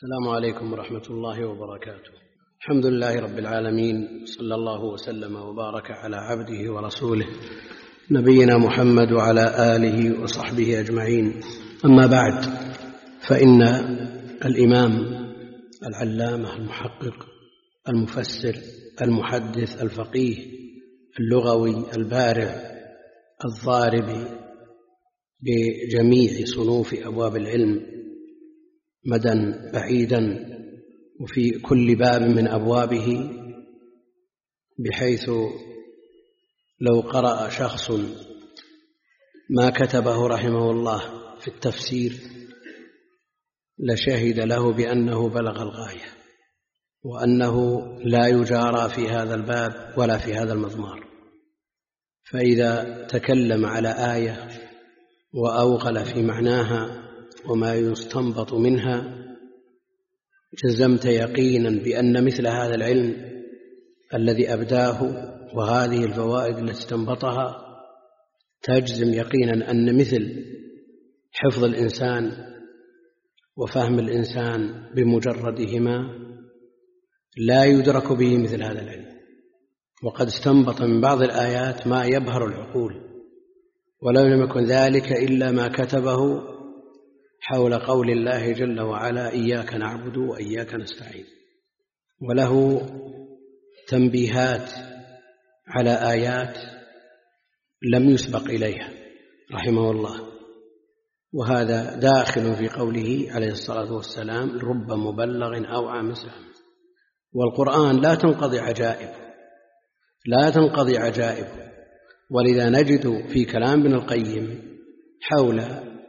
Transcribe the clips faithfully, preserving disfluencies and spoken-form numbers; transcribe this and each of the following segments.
السلام عليكم ورحمة الله وبركاته. الحمد لله رب العالمين، صلى الله وسلم وبارك على عبده ورسوله نبينا محمد وعلى آله وصحبه أجمعين. أما بعد، فإن الإمام العلامة المحقق المفسر المحدث الفقيه اللغوي البارع الضارب بجميع صنوف أبواب العلم مدى بعيدا وفي كل باب من أبوابه، بحيث لو قرأ شخص ما كتبه رحمه الله في التفسير لشهد له بأنه بلغ الغاية، وأنه لا يجارى في هذا الباب ولا في هذا المضمار. فإذا تكلم على آية وأوغل في معناها وما يستنبط منها، جزمت يقينا بأن مثل هذا العلم الذي أبداه وهذه الفوائد التي استنبطها، تجزم يقينا أن مثل حفظ الإنسان وفهم الإنسان بمجردهما لا يدرك به مثل هذا العلم. وقد استنبط من بعض الآيات ما يبهر العقول، ولو لم يكن ذلك إلا ما كتبه حول قول الله جل وعلا: إياك نعبد وإياك نستعين. وله تنبيهات على آيات لم يسبق إليها رحمه الله، وهذا داخل في قوله عليه الصلاة والسلام: رب مبلغ أوعى من سامع. والقرآن لا تنقضي عجائب لا تنقضي عجائب ولذا نجد في كلام ابن القيم حول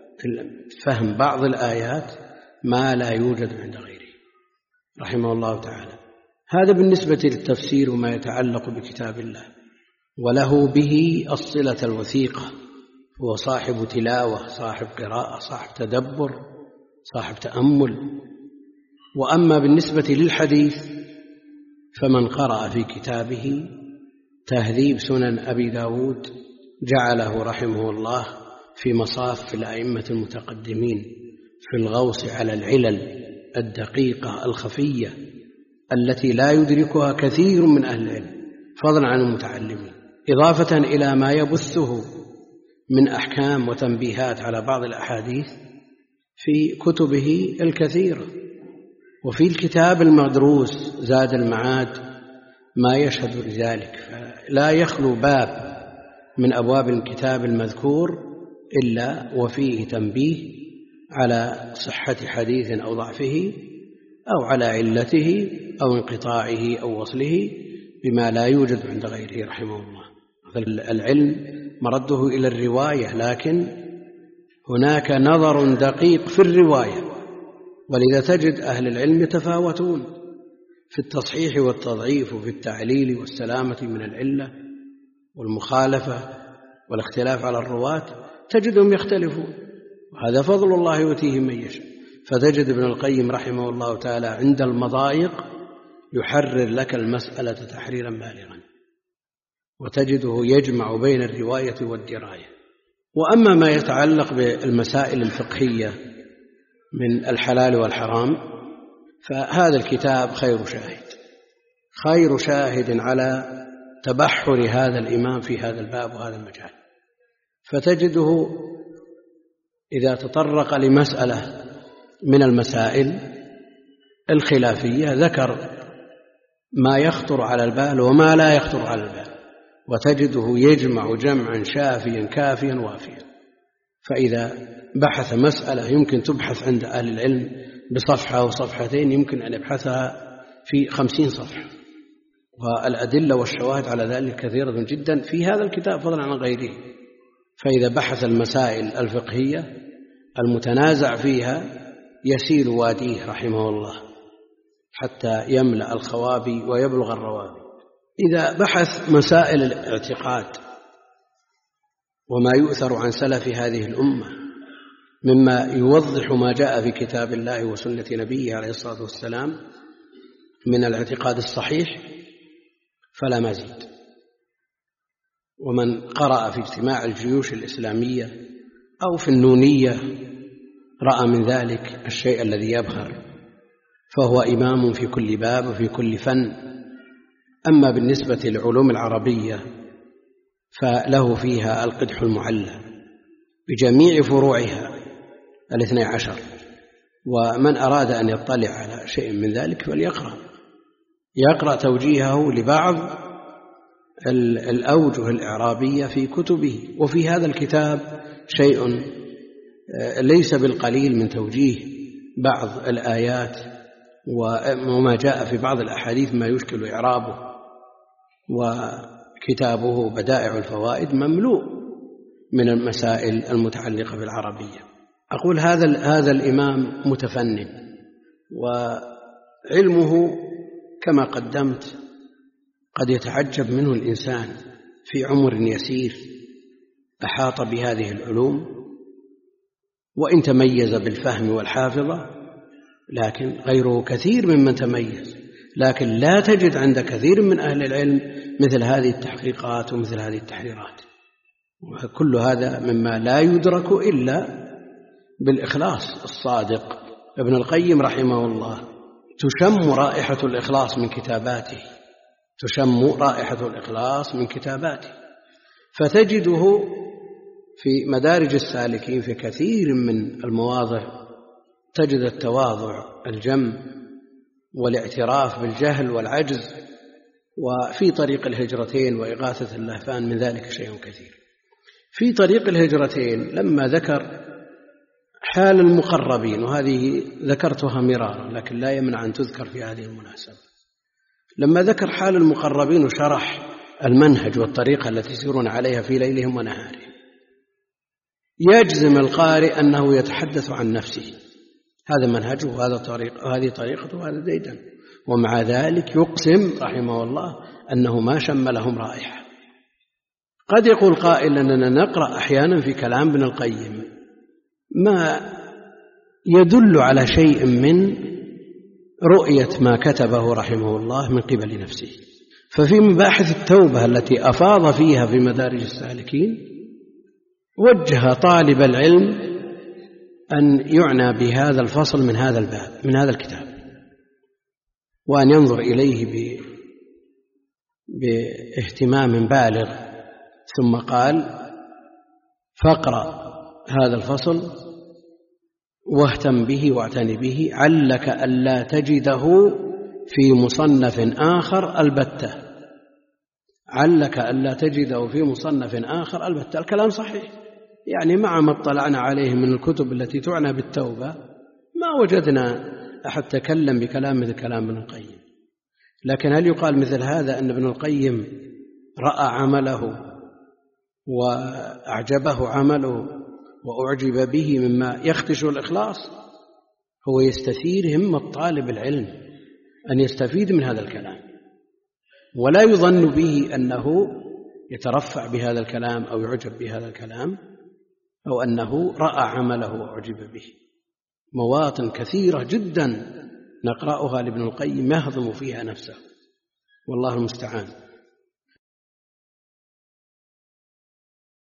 فهم بعض الآيات ما لا يوجد عند غيره رحمه الله تعالى. هذا بالنسبة للتفسير وما يتعلق بكتاب الله، وله به الصلة الوثيقة. هو صاحب تلاوة، صاحب قراءة، صاحب تدبر، صاحب تأمل. وأما بالنسبة للحديث فمن قرأ في كتابه تهذيب سنن أبي داود جعله رحمه الله في مصاف الأئمة المتقدمين في الغوص على العلل الدقيقة الخفية التي لا يدركها كثير من أهل العلم فضلا عن المتعلمين، إضافة إلى ما يبثه من أحكام وتنبيهات على بعض الأحاديث في كتبه الكثيرة. وفي الكتاب المدروس زاد المعاد ما يشهد لذلك، فلا يخلو باب من أبواب الكتاب المذكور إلا وفيه تنبيه على صحة حديث أو ضعفه، أو على علته أو انقطاعه أو وصله، بما لا يوجد عند غيره رحمه الله. العلم مرده إلى الرواية، لكن هناك نظر دقيق في الرواية، ولذا تجد أهل العلم يتفاوتون في التصحيح والتضعيف وفي التعليل والسلامة من العلة والمخالفة والاختلاف على الرواة، تجدهم يختلفون، وهذا فضل الله يؤتيه من يشاء. فتجد ابن القيم رحمه الله تعالى عند المضايق يحرر لك المسألة تحريرا بالغا، وتجده يجمع بين الرواية والدراية. وأما ما يتعلق بالمسائل الفقهية من الحلال والحرام، فهذا الكتاب خير شاهد خير شاهد على تبحر هذا الإمام في هذا الباب وهذا المجال. فتجده إذا تطرق لمسألة من المسائل الخلافية ذكر ما يخطر على البال وما لا يخطر على البال، وتجده يجمع جمعا شافيا كافيا وافيا. فإذا بحث مسألة يمكن تبحث عند أهل العلم بصفحة أو صفحتين، يمكن أن يبحثها في خمسين صفحة، والأدلة والشواهد على ذلك كثيرة جدا في هذا الكتاب فضلا عن غيره. فإذا بحث المسائل الفقهية المتنازع فيها يسيل واديه رحمه الله حتى يملأ الخوابي ويبلغ الروابي. إذا بحث مسائل الاعتقاد وما يؤثر عن سلف هذه الأمة مما يوضح ما جاء في كتاب الله وسنة نبيه عليه الصلاة والسلام من الاعتقاد الصحيح فلا مزيد. ومن قرأ في اجتماع الجيوش الإسلامية أو في النونية رأى من ذلك الشيء الذي يبهر. فهو إمام في كل باب وفي كل فن. أما بالنسبة للعلوم العربية فله فيها القدح المعلى بجميع فروعها الاثني عشر، ومن أراد أن يطلع على شيء من ذلك فليقرأ يقرأ توجيهه لبعض الأوجه الإعرابية في كتبه. وفي هذا الكتاب شيء ليس بالقليل من توجيه بعض الآيات وما جاء في بعض الأحاديث ما يشكل إعرابه، وكتابه بدائع الفوائد مملوء من المسائل المتعلقة بالعربية. أقول هذا هذا الإمام متفنن، وعلمه كما قدمت قد يتعجب منه الإنسان في عمر يسير أحاط بهذه العلوم، وإن تميز بالفهم والحافظة لكن غيره كثير ممن تميز، لكن لا تجد عند كثير من أهل العلم مثل هذه التحقيقات ومثل هذه التحريرات. وكل هذا مما لا يدرك إلا بالإخلاص الصادق. ابن القيم رحمه الله تشم رائحة الإخلاص من كتاباته تشم رائحة الإخلاص من كتاباته فتجده في مدارج السالكين في كثير من المواضع تجد التواضع الجم والاعتراف بالجهل والعجز. وفي طريق الهجرتين وإغاثة اللهفان من ذلك شيء كثير. في طريق الهجرتين لما ذكر حال المقربين، وهذه ذكرتها مرارا لكن لا يمنع أن تذكر في هذه المناسبة، لما ذكر حال المقربين وشرح المنهج والطريقة التي يسيرون عليها في ليلهم ونهارهم، يجزم القارئ أنه يتحدث عن نفسه، هذا منهجه وهذا طريق وهذه طريقته وهذا ديدن، ومع ذلك يقسم رحمه الله أنه ما شم لهم رائحة. قد يقول قائل أننا نقرأ أحيانا في كلام ابن القيم ما يدل على شيء من رؤية ما كتبه رحمه الله من قبل نفسه. ففي مباحث التوبة التي أفاض فيها في مدارج السالكين وجه طالب العلم أن يعنى بهذا الفصل من هذا الباب من هذا الكتاب، وأن ينظر إليه باهتمام بالغ. ثم قال: فاقرأ هذا الفصل واهتم به واعتني به، علك ألا تجده في مصنف آخر البتة علك ألا تجده في مصنف آخر البتة. الكلام صحيح، يعني مع ما اطلعنا عليه من الكتب التي تعنى بالتوبة ما وجدنا أحد تكلم بكلام مثل كلام ابن القيم. لكن هل يقال مثل هذا أن ابن القيم رأى عمله وأعجبه عمله وأعجب به مما يخدش الإخلاص؟ هو يستثير همة طالب العلم أن يستفيد من هذا الكلام، ولا يظن به أنه يترفع بهذا الكلام أو يعجب بهذا الكلام أو أنه رأى عمله وأعجب به. مواطن كثيرة جدا نقرأها لابن القيم يهضم فيها نفسه، والله المستعان.